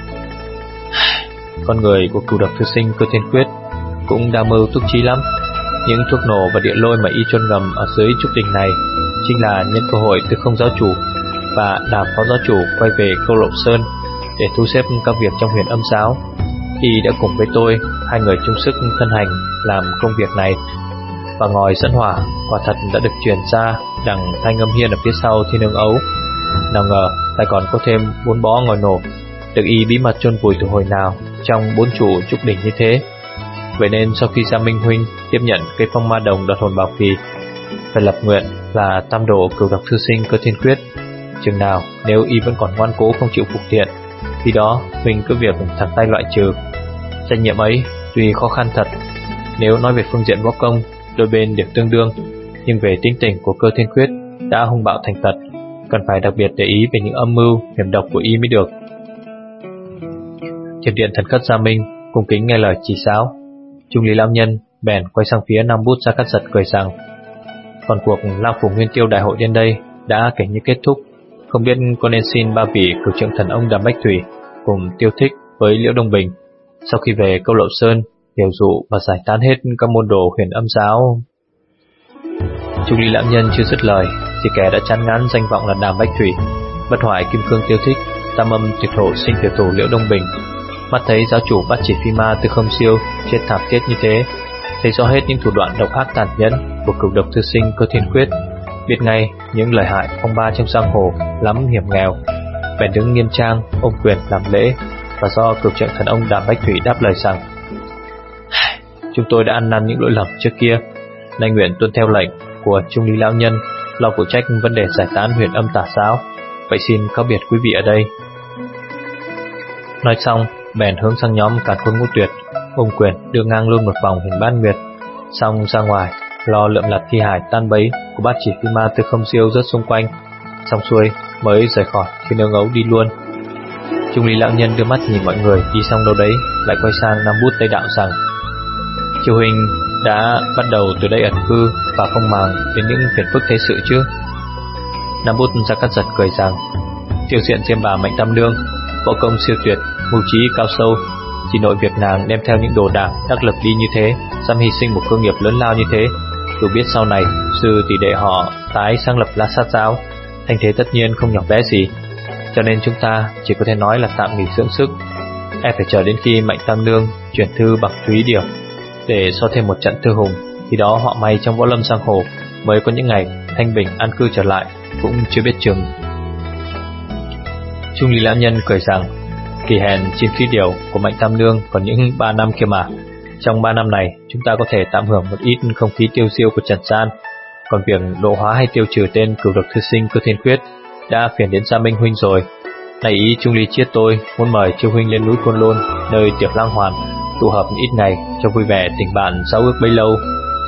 con người của Cửu Độc Thư Sinh Cơ Thiên Quyết cũng đa mưu túc trí lắm. Những thuốc nổ và địa lôi mà y chôn ngầm ở dưới trúc đỉnh này chính là nhân cơ hội Tư Không giáo chủ và Đàm phó giáo chủ quay về Câu Lộ Sơn để thu xếp các việc trong Huyền Âm giáo. Y đã cùng với tôi, hai người chung sức thân hành làm công việc này. Và ngòi dẫn hỏa quả thật đã được truyền ra đằng Thanh Âm Hiên ở phía sau Thiên Hương Ấu. Nào ngờ lại còn có thêm bốn bó ngòi nổ được Y bí mật chôn vùi từ hồi nào trong bốn trụ trúc đỉnh như thế. Vậy nên sau khi Gia Minh huynh tiếp nhận cây phong ma đồng đoạt hồn bảo kỳ, phải lập nguyện là tam độ cửu độc thư sinh cơ thiên quyết. Chừng nào nếu Y vẫn còn ngoan cố không chịu phục thiện, khi đó huynh cứ việc thẳng tay loại trừ. Trách nhiệm ấy tuy khó khăn thật, nếu nói về phương diện võ công đôi bên đều tương đương, nhưng về tính tình của cơ thiên quyết đã hung bạo thành tật, cần phải đặc biệt để ý về những âm mưu hiểm độc của Y mới được. Thiểm điện thần khất Gia Minh cung kính nghe lời chỉ giáo. Trung Lý lão nhân bèn quay sang phía Nam Bút Gia Cát Giật cười rằng: còn cuộc Lang Phủ Nguyên Tiêu đại hội đến đây đã kể như kết thúc, không biết có nên xin ba vị cửu trượng thần ông Đàm Bách Thủy cùng Tiêu Thích với Liễu Đông Bình sau khi về Câu Lộ Sơn điều dụ và giải tán hết các môn đồ Huyền Âm giáo. Trung Lý lão nhân chưa dứt lời thì kẻ đã chán ngán danh vọng là Đàm Bách Thủy, bất hoại Kim Cương Tiêu Thích, tam âm tuyệt hộ sinh tiểu thủ Liễu Đông Bình, mắt thấy giáo chủ Bát Chỉ Phi Ma Tư Không Siêu chết thảm thiết như thế, thấy rõ hết những thủ đoạn độc ác tàn nhẫn của cửu độc thư sinh cơ thiên quyết, biết ngay những lời hại phong ba trong giang hồ lắm hiểm nghèo, bèn đứng nghiêm trang ôm quyền làm lễ. Và do cửu trượng thần ông Đàm Bách Thủy đáp lời rằng: chúng tôi đã ăn năn những lỗi lầm trước kia, nay nguyện tuân theo lệnh của Trung Lý lão nhân, lo phụ trách vấn đề giải tán Huyền Âm tà giáo. Vậy xin cáo biệt quý vị ở đây. Nói xong bèn hướng sang nhóm Càn Khôn Ngũ Tuyệt, ôm quyền đưa ngang luôn một vòng hình bát nguyệt, xong ra ngoài lo lượm lặt thi hài tan bấy của Bát Chỉ Phi Ma Tư Không Siêu rất xung quanh. Xong xuôi mới rời khỏi Thiên Hương Ấu đi luôn. Trung Lý lão nhân đưa mắt nhìn mọi người đi xong đâu đấy, lại quay sang Nam Bút Tây Đạo rằng: Triều huynh đã bắt đầu từ đây ẩn cư và không màng đến những phiền phức thế sự chứ? Nam Bút Gia Cát Giật cười rằng: Tiêu diện Diêm Bà Mạnh Tam Nương võ công siêu tuyệt, mưu trí cao sâu, chỉ nội việc nàng đem theo những đồ đạc đắc lực đi như thế, dám hy sinh một cơ nghiệp lớn lao như thế, dù biết sau này sư tỷ đệ họ tái sáng lập La Sát giáo, thành thế tất nhiên không nhỏ bé gì. Cho nên chúng ta chỉ có thể nói là tạm nghỉ dưỡng sức. Em phải chờ đến khi Mạnh Tam Nương chuyển thư bằng Thúy Điểu để so thêm một trận thư hùng, khi đó họ may trong võ lâm giang hồ mới có những ngày thanh bình an cư trở lại, cũng chưa biết chừng. Trung Lý lão nhân cười rằng: kỳ hèn chín khí điều của Mạnh Tam Nương còn những ba năm kia mà. Trong ba năm này chúng ta có thể tạm hưởng một ít không khí tiêu diêu của trần gian. Còn việc độ hóa hay tiêu trừ tên cửu độc thư sinh cơ thiên quyết đã phiền đến Gia Minh huynh rồi. Này ý Trung Lý Chiết tôi muốn mời Chiêu huynh lên núi Côn Lôn, nơi Tiểu Lang Hoàn, tụ hợp ít ngày cho vui vẻ tình bạn giao ước bấy lâu.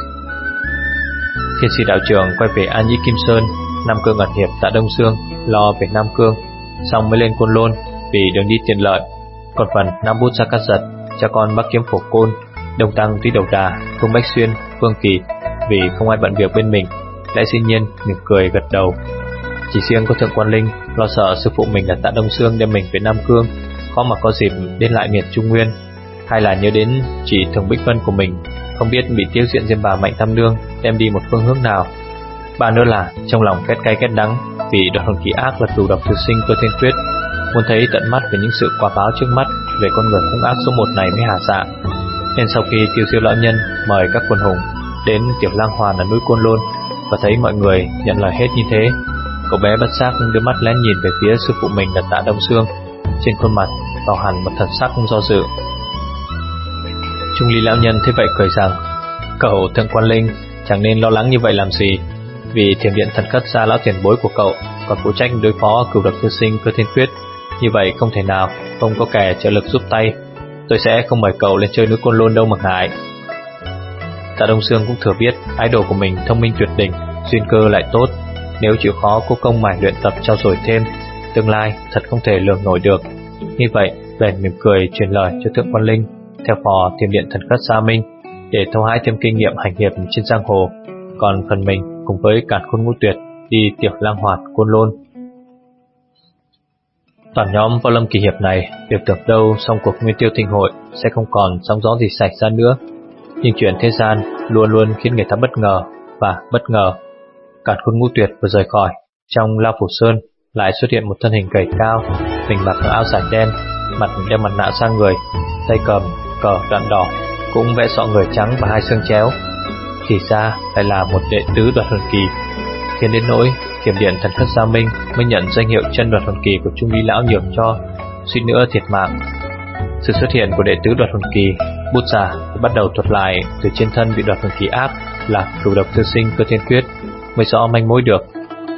Thiên sĩ đạo trưởng quay về An Nhĩ Kim Sơn, Nam Cương ẩn hiệp tại Đông Dương, lo về Nam Cương, xong mới lên Côn Lôn vì đường đi tiện lợi. Còn phần Nam Bút Gia Cát Giật, cha con Bắc Kiếm Phổ Côn, Đông Tăng Tuy Đầu Đà, Phương Bách Xuyên, Phương Kỳ vì không ai bận việc bên mình, lại dĩ nhiên mỉm cười gật đầu. Chỉ riêng có Thượng Quan Linh lo sợ sư phụ mình ở tại Đông Dương đem mình về Nam Cương, khó mà có dịp đến lại miền Trung Nguyên, hay là nhớ đến chỉ Thường Bích Vân của mình, không biết bị Tiêu diện Diêm Bà Mạnh Tam Nương đem đi một phương hướng nào. Ba nữa là trong lòng ghét cay ghét đắng vì đoạt hồn kỳ ác là cửu độc thư sinh cơ thiên quyết, muốn thấy tận mắt về những sự quả báo trước mắt về con người hung ác số một này mới hả dạ. Nên sau khi Tiêu Siêu lão nhân mời các quân hùng đến Tiểu Lang Hoàn ở núi Côn Lôn và thấy mọi người nhận lời hết như thế, cậu bé bất giác đưa mắt lén nhìn về phía sư phụ mình ở tại Đông Dương, trên khuôn mặt tỏ hẳn một thần sắc do dự. Trung Lý lão nhân thấy vậy cười rằng: cậu Thượng Quan Linh chẳng nên lo lắng như vậy làm gì, vì Thiểm Điện Thần Khất Gia lão tiền bối của cậu còn phụ trách đối phó cửu độc thư sinh cơ thiên quyết, như vậy không thể nào không có kẻ trợ lực giúp tay. Tôi sẽ không mời cậu lên chơi núi Côn Lôn đâu mà ngại. Tạ Đông Dương cũng thừa biết ái đồ của mình thông minh tuyệt đỉnh, duyên cơ lại tốt, nếu chịu khó cố công mải luyện tập trau dồi thêm, tương lai thật không thể lường nổi được. Như vậy bèn mỉm cười truyền lời cho Thượng Quan Linh theo phò Thiểm Điện Thần Khất Gia Minh để thâu hái thêm kinh nghiệm hành hiệp trên giang hồ, còn phần mình cùng với Càn Khôn Ngũ Tuyệt đi Tiểu Lang Hoàn Côn Lôn. Toàn nhóm võ lâm kỳ hiệp này đều tưởng đâu xong cuộc Nguyên Tiêu Thịnh hội sẽ không còn sóng gió gì xảy ra nữa, nhưng chuyện thế gian luôn luôn khiến người ta bất ngờ và bất ngờ. Càn Khôn Ngũ Tuyệt vừa rời khỏi, trong Lao Phủ Sơn lại xuất hiện một thân hình gầy cao, mình mặc áo dài đen, mặt đeo mặt nạ sang người, tay cầm cờ đoạn đỏ, cũng vẽ sọ người trắng và hai xương chéo. Thì ra lại là một đệ tứ Đoạt Hồn Kỳ, khiến đến nỗi Kiểm Điện Thần Khất Gia Minh mới nhận danh hiệu chân Đoạt Hồn Kỳ của Trung Ly lão nhường cho, suýt nữa thiệt mạng. Sự xuất hiện của đệ tứ Đoạt Hồn Kỳ, bút giả bắt đầu thuật lại từ trên thân bị Đoạt Hồn Kỳ ác là Cửu Độc Thư Sinh Cơ Thiên Quyết mới rõ manh mối được.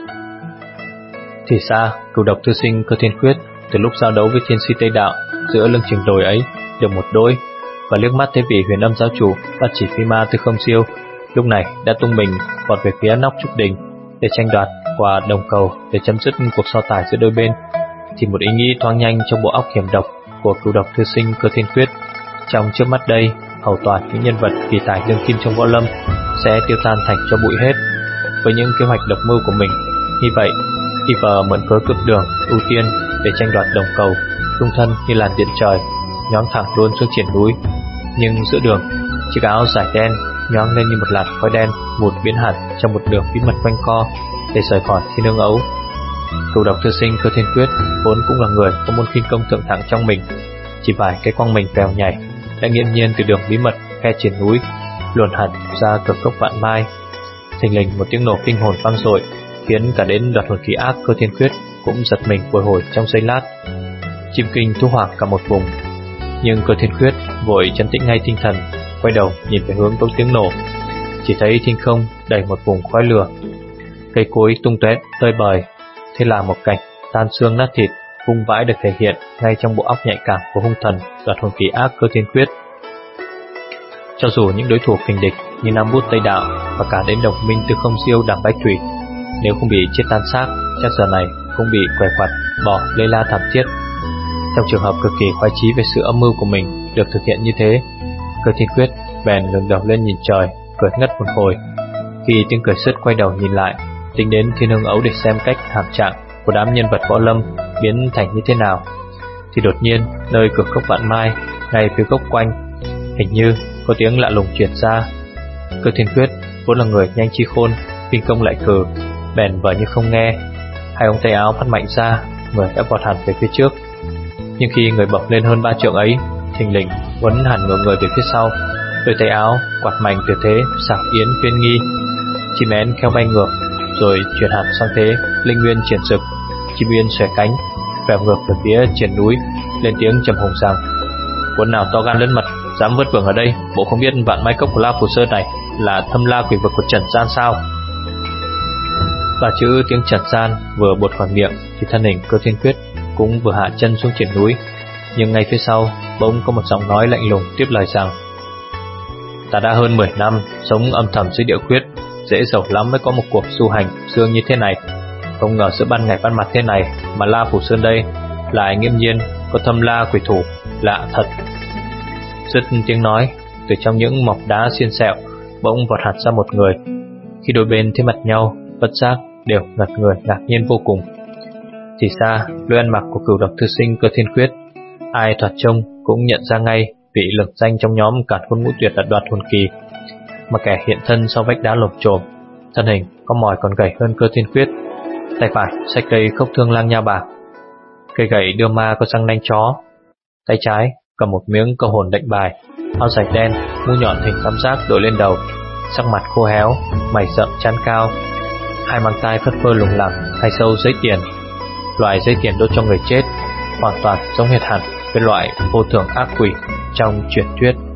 Thì ra Cửu Độc Thư Sinh Cơ Thiên Quyết từ lúc giao đấu với Thiên Si Tây Đạo giữa lưng chừng đồi ấy được một đôi, và liếc mắt thấy vị Huyền Âm giáo chủ bắt chỉ phi ma Tư Không Siêu lúc này đã tung mình vọt về phía nóc trúc đình để tranh đoạt quả đồng cầu để chấm dứt cuộc so tài giữa đôi bên, thì một ý nghĩ thoáng nhanh trong bộ óc hiểm độc của Cửu Độc Thư Sinh Cơ Thiên Quyết. Trong trước mắt đây, hầu toàn những nhân vật kỳ tài đương kim trong võ lâm sẽ tiêu tan thành cho bụi hết với những kế hoạch độc mưu của mình. Như vậy, y vờ mượn cớ cướp đường ưu tiên để tranh đoạt đồng cầu, tung thân như làn điện trời nhoáng thẳng luôn xuống triển núi. Nhưng giữa đường, chiếc áo dài đen nhoáng lên như một làn khói đen vụt biến hẳn trong một đường bí mật quanh co để rời khỏi Thiên Ương Ấu. Cửu Độc Thư Sinh Cơ Thiên Quyết vốn cũng là người có môn khinh công thượng thẳng trong mình, chỉ vài cái quăng mình vèo nhảy đã nghiễm nhiên từ đường bí mật khe triển núi luồn hẳn ra cửa cốc Vạn Mai. Thình lình một tiếng nổ kinh hồn vang dội khiến cả đến Đoạt Hồn Kỳ ác Cơ Thiên Quyết cũng giật mình bồi hồi trong giây lát, chim kinh thú hoảng cả một vùng. Nhưng Cơ Thiên Quyết vội trấn tĩnh ngay tinh thần, quay đầu nhìn về hướng có tiếng nổ, chỉ thấy thiên không đầy một vùng khói lửa, cây cối tung tóe tơi bời. Thế là một cảnh tan xương nát thịt vung vãi được thể hiện ngay trong bộ óc nhạy cảm của hung thần Đoạt Hồn Kỳ ác Cơ Thiên Quyết. Cho dù những đối thủ kình địch như Nam Bút Tây Đạo và cả đến đồng minh Tư Không Siêu Đàm Bách Thủy, nếu không bị chết tan xác, chắc giờ này cũng bị què quặt bỏ lây la thảm thiết. Trong trường hợp cực kỳ khoái chí về sự âm mưu của mình được thực hiện như thế, Cơ Thiên Quyết bèn ngẩng đầu lên nhìn trời, cười ngất một hồi. Khi tiếng cười sứt quay đầu nhìn lại, tính đến Thiên Ương Ấu để xem cách hàm trạng của đám nhân vật võ lâm biến thành như thế nào, thì đột nhiên nơi cửa cốc Vạn Mai, ngay phía gốc quanh, hình như có tiếng lạ lùng truyền ra. Cơ Thiên Quyết vốn là người nhanh chi khôn, kinh công lại cừ, bèn vờ như không nghe. Hai ống tay áo phát mạnh ra, người đã vọt hẳn về phía trước. Nhưng khi người bật lên hơn ba trượng ấy, thình lình quấn hẳn ngửa người về phía sau, đôi tay áo quạt mạnh từ thế xảo yến phiên nghi, chim én kheo bay ngược, rồi chuyển hẳn sang thế linh nguyên triển sực, chim uyên xòe cánh, vèo ngược về phía triển núi, lên tiếng trầm hùng rằng: "Quân nào to gan lớn mật, dám vớt vưởng ở đây, bộ không biết Vạn Mai Cốc của La Phủ Sơn này là thâm la quỷ vực của Trần Gian sao?" Và chữ tiếng Trần Gian vừa buột khỏi miệng thì thân hình Cơ Thiên Quyết cũng vừa hạ chân xuống triển núi. Nhưng ngay phía sau bỗng có một giọng nói lạnh lùng tiếp lời rằng: "Ta đã hơn mười năm sống âm thầm dưới địa quyết, dễ dầu lắm mới có một cuộc du hành dương như thế này. Không ngờ giữa ban ngày ban mặt thế này mà La Phủ Sơn đây lại nghiêm nhiên có thâm la quỷ thủ, lạ thật." Dứt tiếng nói, từ trong những mỏm đá xiên xẹo bỗng vọt hẳn ra một người. Khi đôi bên thấy mặt nhau, bất giác đều ngật người ngạc nhiên vô cùng. Thì ra lối ăn mặc của Cửu Độc Thư Sinh Cơ Thiên Quyết, ai thoạt trông cũng nhận ra ngay vị lừng danh trong nhóm Càn Khôn Ngũ Tuyệt là Đoạt Hồn Kỳ. Mà kẻ hiện thân sau vách đá lồm chồm, thân hình có mỏi còn gầy hơn Cơ Thiên Quyết, tay phải xách cây khốc thương lang nha bạc, cây gậy đưa ma có răng nanh chó, tay trái cầm một miếng câu hồn lệnh bài, áo dài đen, mũ nhọn hình tam giác đội lên đầu, sắc mặt khô héo, mày rậm trán cao, hai mang tai phất phơ lủng lẳng, hai sâu giấy tiền, loại giấy tiền đốt cho người chết, hoàn toàn giống hệt hẳn với loại vô thưởng ác quỷ trong truyền thuyết.